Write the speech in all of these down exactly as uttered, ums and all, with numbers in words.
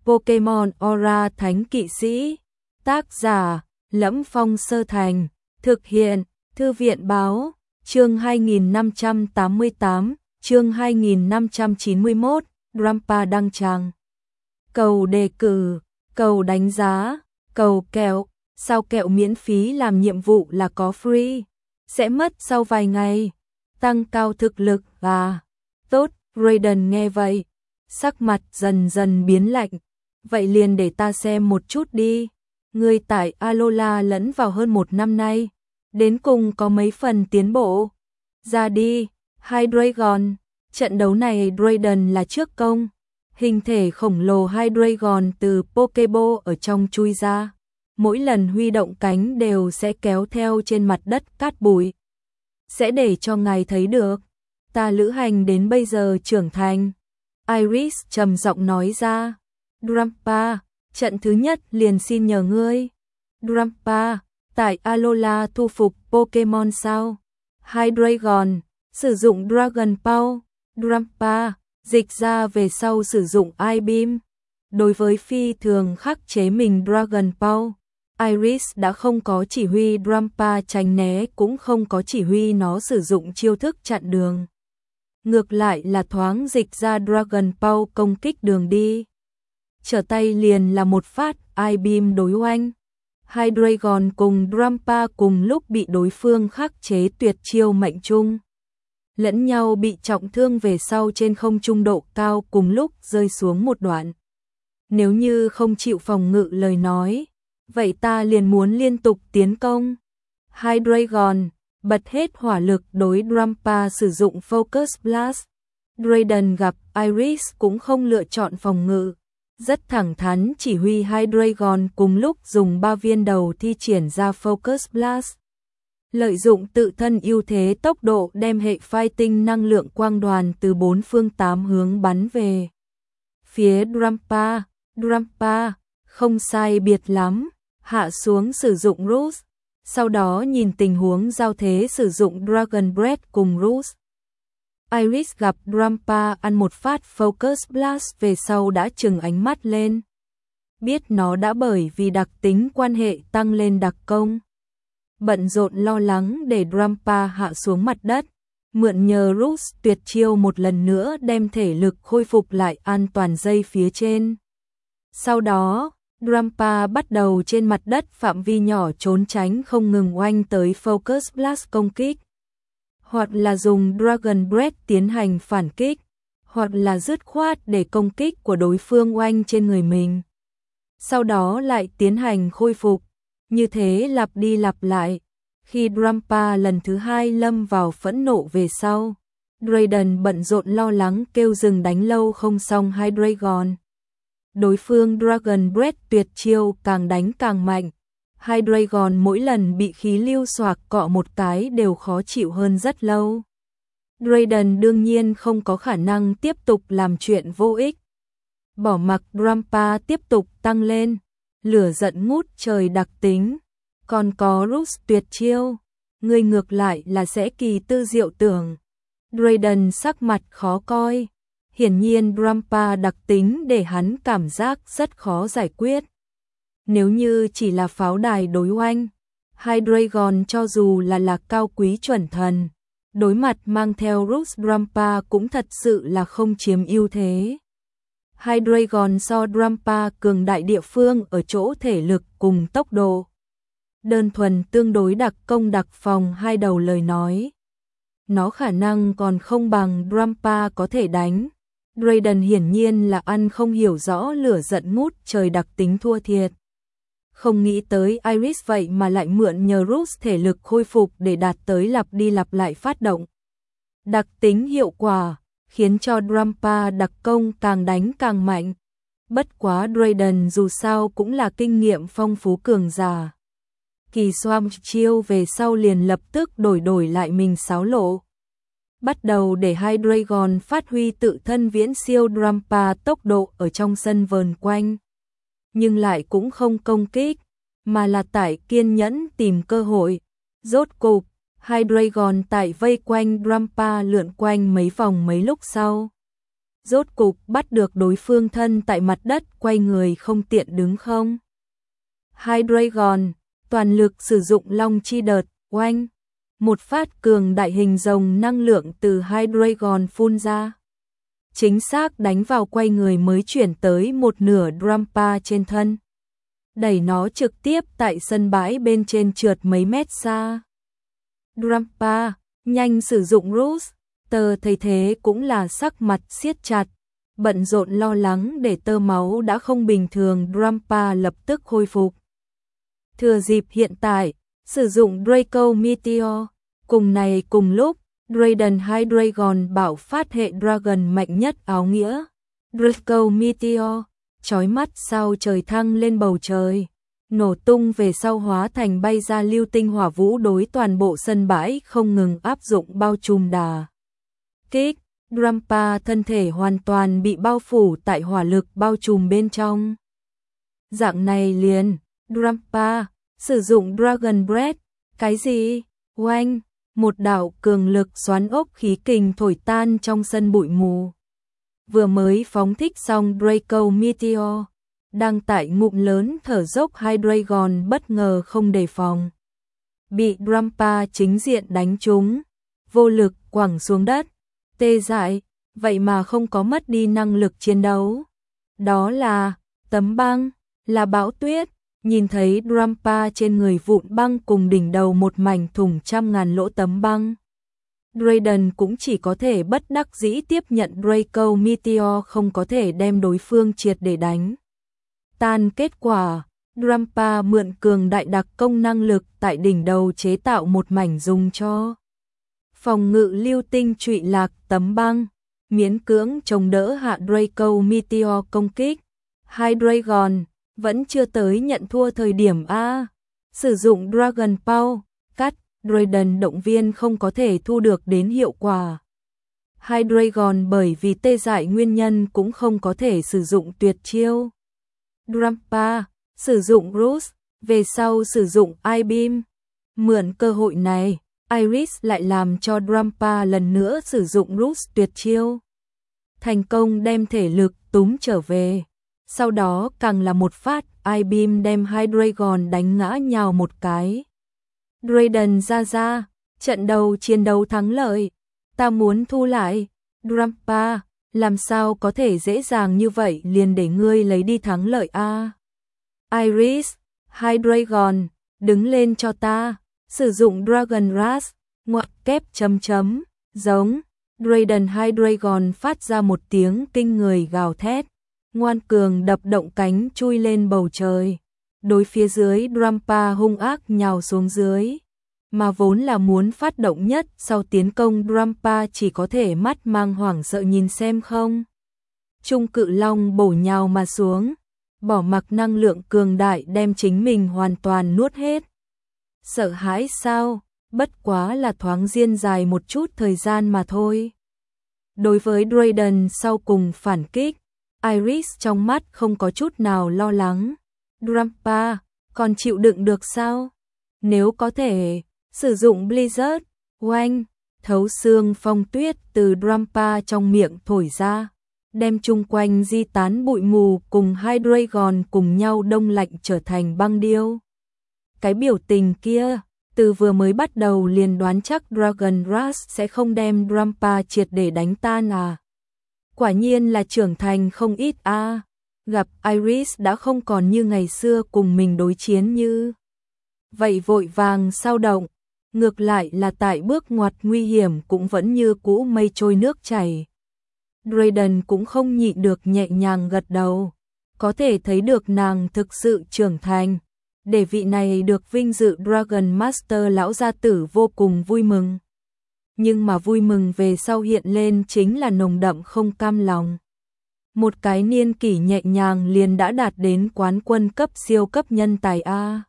Pokemon Aura Thánh Kỵ Sĩ. Tác giả: Lẫm Phong Sơ Thành. Thực hiện: Thư viện Báo. Chương hai nghìn năm trăm tám mươi tám, chương hai nghìn năm trăm chín mươi mốt, Drampa đăng tràng. Cầu đề cử, cầu đánh giá, cầu kẹo, sao kẹo miễn phí làm nhiệm vụ là có free, sẽ mất sau vài ngày, tăng cao thực lực và tốt. Raiden nghe vậy, sắc mặt dần dần biến lạnh. Vậy liền để ta xem một chút đi. Ngươi tại Alola lẫn vào hơn một năm nay, đến cùng có mấy phần tiến bộ. Ra đi, Hydreigon. Trận đấu này Raiden là trước công. Hình thể khổng lồ Hydreigon từ Pokeball ở trong chui ra. Mỗi lần huy động cánh đều sẽ kéo theo trên mặt đất cát bụi. Sẽ để cho ngài thấy được. Ta lữ hành đến bây giờ trưởng thành. Iris trầm giọng nói ra. Drampa, trận thứ nhất liền xin nhờ ngươi. Drampa, tại Alola thu phục Pokemon sao? Hydreigon, sử dụng Dragon Ball. Drampa, dịch ra về sau sử dụng I-Beam. Đối với phi thường khắc chế mình Dragon Ball, Iris đã không có chỉ huy Drampa tránh né, cũng không có chỉ huy nó sử dụng chiêu thức chặn đường. Ngược lại là thoáng dịch ra Dragon Ball công kích đường đi. Trở tay liền là một phát I-Beam đối oanh. Hydreigon cùng Drampa cùng lúc bị đối phương khắc chế tuyệt chiêu mệnh trung. Lẫn nhau bị trọng thương về sau trên không trung độ cao cùng lúc rơi xuống một đoạn. Nếu như không chịu phòng ngự lời nói, vậy ta liền muốn liên tục tiến công. Hydreigon bật hết hỏa lực đối Drampa sử dụng Focus Blast. Raiden gặp Iris cũng không lựa chọn phòng ngự, rất thẳng thắn chỉ huy Hydreigon cùng lúc dùng ba viên đầu thi triển ra Focus Blast. Lợi dụng tự thân ưu thế tốc độ đem hệ fighting năng lượng quang đoàn từ bốn phương tám hướng bắn về phía Drampa. Drampa không sai biệt lắm, hạ xuống sử dụng Roost, sau đó nhìn tình huống giao thế sử dụng Dragon Breath cùng Roost. Iris gặp Drampa ăn một phát Focus Blast về sau đã trừng ánh mắt lên. Biết nó đã bởi vì đặc tính quan hệ tăng lên đặc công. Bận rộn lo lắng để Drampa hạ xuống mặt đất, mượn nhờ Roost tuyệt chiêu một lần nữa đem thể lực khôi phục lại an toàn dây phía trên. Sau đó, Drampa bắt đầu trên mặt đất phạm vi nhỏ trốn tránh không ngừng oanh tới Focus Blast công kích. Hoặc là dùng Dragon Breath tiến hành phản kích, hoặc là dứt khoát để công kích của đối phương oanh trên người mình. Sau đó lại tiến hành khôi phục, như thế lặp đi lặp lại. Khi Drampa lần thứ hai lâm vào phẫn nộ về sau, Raiden bận rộn lo lắng kêu dừng đánh lâu không xong Hydreigon. Đối phương Dragon Breath tuyệt chiêu càng đánh càng mạnh. Hydreigon mỗi lần bị khí lưu xoạc cọ một cái đều khó chịu hơn rất lâu. Raiden đương nhiên không có khả năng tiếp tục làm chuyện vô ích. Bỏ mặc Drampa tiếp tục tăng lên, lửa giận ngút trời đặc tính, còn có Roost tuyệt chiêu, người ngược lại là sẽ kỳ tư diệu tưởng. Raiden sắc mặt khó coi, hiển nhiên Drampa đặc tính để hắn cảm giác rất khó giải quyết. Nếu như chỉ là pháo đài đối oanh, Hydreigon cho dù là là cao quý chuẩn thần, đối mặt mang theo Roost Drampa cũng thật sự là không chiếm ưu thế. Hydreigon so Drampa cường đại địa phương ở chỗ thể lực cùng tốc độ. Đơn thuần tương đối đặc công đặc phòng hai đầu lời nói, nó khả năng còn không bằng Drampa có thể đánh. Raiden hiển nhiên là ăn không hiểu rõ lửa giận ngút trời đặc tính thua thiệt. Không nghĩ tới Iris vậy mà lại mượn nhờ Roost thể lực khôi phục để đạt tới lặp đi lặp lại phát động. Đặc tính hiệu quả, khiến cho Drampa đặc công càng đánh càng mạnh. Bất quá Raiden dù sao cũng là kinh nghiệm phong phú cường giả. Kỳ Swamp chiêu về sau liền lập tức đổi đổi lại mình xáo lộ. Bắt đầu để Hydreigon phát huy tự thân viễn siêu Drampa tốc độ ở trong sân vờn quanh. Nhưng lại cũng không công kích, mà là tại kiên nhẫn tìm cơ hội. Rốt cục, Hydreigon tại vây quanh Drampa lượn quanh mấy vòng mấy lúc sau. rốt cục bắt được đối phương thân tại mặt đất quay người không tiện đứng không. Hydreigon, toàn lực sử dụng long chi đợt, oanh. Một phát cường đại hình rồng năng lượng từ Hydreigon phun ra. Chính xác đánh vào quay người mới chuyển tới một nửa Drampa trên thân. Đẩy nó trực tiếp tại sân bãi bên trên trượt mấy mét xa. Drampa, nhanh sử dụng Roost, tờ thấy thế cũng là sắc mặt siết chặt. Bận rộn lo lắng để tơ máu đã không bình thường Drampa lập tức khôi phục. Thừa dịp hiện tại, sử dụng Draco Meteor. Cùng này cùng lúc, Dragon Hydreigon bạo phát hệ Dragon mạnh nhất áo nghĩa. Draco Meteor, chói mắt sao trời thăng lên bầu trời. Nổ tung về sau hóa thành bay ra lưu tinh hỏa vũ đối toàn bộ sân bãi không ngừng áp dụng bao trùm đà kích. Drampa thân thể hoàn toàn bị bao phủ tại hỏa lực bao trùm bên trong. Dạng này liền, Drampa, sử dụng Dragon Breath, cái gì? Oanh, một đạo cường lực xoắn ốc khí kình thổi tan trong sân bụi mù. Vừa mới phóng thích xong Draco Meteor, đang tại ngụm lớn thở dốc Hydreigon bất ngờ không đề phòng. Bị Drampa chính diện đánh trúng, vô lực quẳng xuống đất, tê dại, vậy mà không có mất đi năng lực chiến đấu. Đó là tấm băng, là bão tuyết. Nhìn thấy Drampa trên người vụn băng cùng đỉnh đầu một mảnh thủng trăm ngàn lỗ tấm băng. Raiden cũng chỉ có thể bất đắc dĩ tiếp nhận Draco Meteor không có thể đem đối phương triệt để đánh tan. Kết quả, Drampa mượn cường đại đặc công năng lực tại đỉnh đầu chế tạo một mảnh dùng cho phòng ngự lưu tinh trụy lạc tấm băng, miễn cưỡng chống đỡ hạ Draco Meteor công kích. Hydreigon vẫn chưa tới nhận thua thời điểm A. Sử dụng Dragon Power, cắt, Raiden động viên không có thể thu được đến hiệu quả. Hydreigon bởi vì tê dại nguyên nhân cũng không có thể sử dụng tuyệt chiêu. Drampa, sử dụng Roost, về sau sử dụng I-Beam. Mượn cơ hội này, Iris lại làm cho Drampa lần nữa sử dụng Roost tuyệt chiêu. Thành công đem thể lực túm trở về. Sau đó càng là một phát, I-Beam đem Hydreigon đánh ngã nhào một cái. Raiden ra ra, trận đầu chiến đấu thắng lợi, ta muốn thu lại. Drampa, làm sao có thể dễ dàng như vậy liền để ngươi lấy đi thắng lợi a? Iris, Hydreigon, đứng lên cho ta, sử dụng Dragon Rush, ngoặc kép chấm chấm, giống. Raiden Hydreigon phát ra một tiếng kinh người gào thét. Ngoan cường đập động cánh chui lên bầu trời. Đối phía dưới Drampa hung ác nhào xuống dưới. Mà vốn là muốn phát động nhất sau tiến công Drampa chỉ có thể mắt mang hoảng sợ nhìn xem không. Trung cự long bổ nhào mà xuống. Bỏ mặc năng lượng cường đại đem chính mình hoàn toàn nuốt hết. Sợ hãi sao? Bất quá là thoáng diên dài một chút thời gian mà thôi. Đối với Raiden sau cùng phản kích, Iris trong mắt không có chút nào lo lắng. Drampa, còn chịu đựng được sao? Nếu có thể, sử dụng Blizzard, oanh, thấu xương phong tuyết từ Drampa trong miệng thổi ra, đem chung quanh di tán bụi mù cùng Hydreigon cùng nhau đông lạnh trở thành băng điêu. Cái biểu tình kia, từ vừa mới bắt đầu liền đoán chắc Dragon Rush sẽ không đem Drampa triệt để đánh tan à. Quả nhiên là trưởng thành không ít a. À. Gặp Iris đã không còn như ngày xưa cùng mình đối chiến như vậy vội vàng sao động, ngược lại là tại bước ngoặt nguy hiểm cũng vẫn như cũ mây trôi nước chảy. Raiden cũng không nhịn được nhẹ nhàng gật đầu, có thể thấy được nàng thực sự trưởng thành, để vị này được vinh dự Dragon Master lão gia tử vô cùng vui mừng. Nhưng mà vui mừng về sau hiện lên chính là nồng đậm không cam lòng. Một cái niên kỷ nhẹ nhàng liền đã đạt đến quán quân cấp siêu cấp nhân tài A.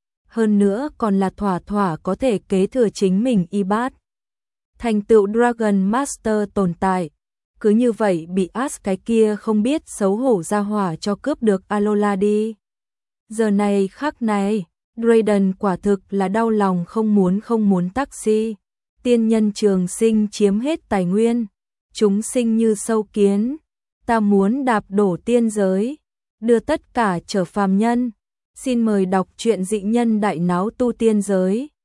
Hơn nữa còn là thỏa thỏa có thể kế thừa chính mình y bát. Thành tựu Dragon Master tồn tại. Cứ như vậy bị Ash cái kia không biết xấu hổ ra hỏa cho cướp được Alola đi. Giờ này khắc này, Raiden quả thực là đau lòng không muốn không muốn taxi. Tiên nhân trường sinh chiếm hết tài nguyên. chúng sinh như sâu kiến, ta muốn đạp đổ tiên giới, đưa tất cả trở phàm nhân. Xin mời đọc truyện Dị Nhân Đại Náo Tu Tiên Giới.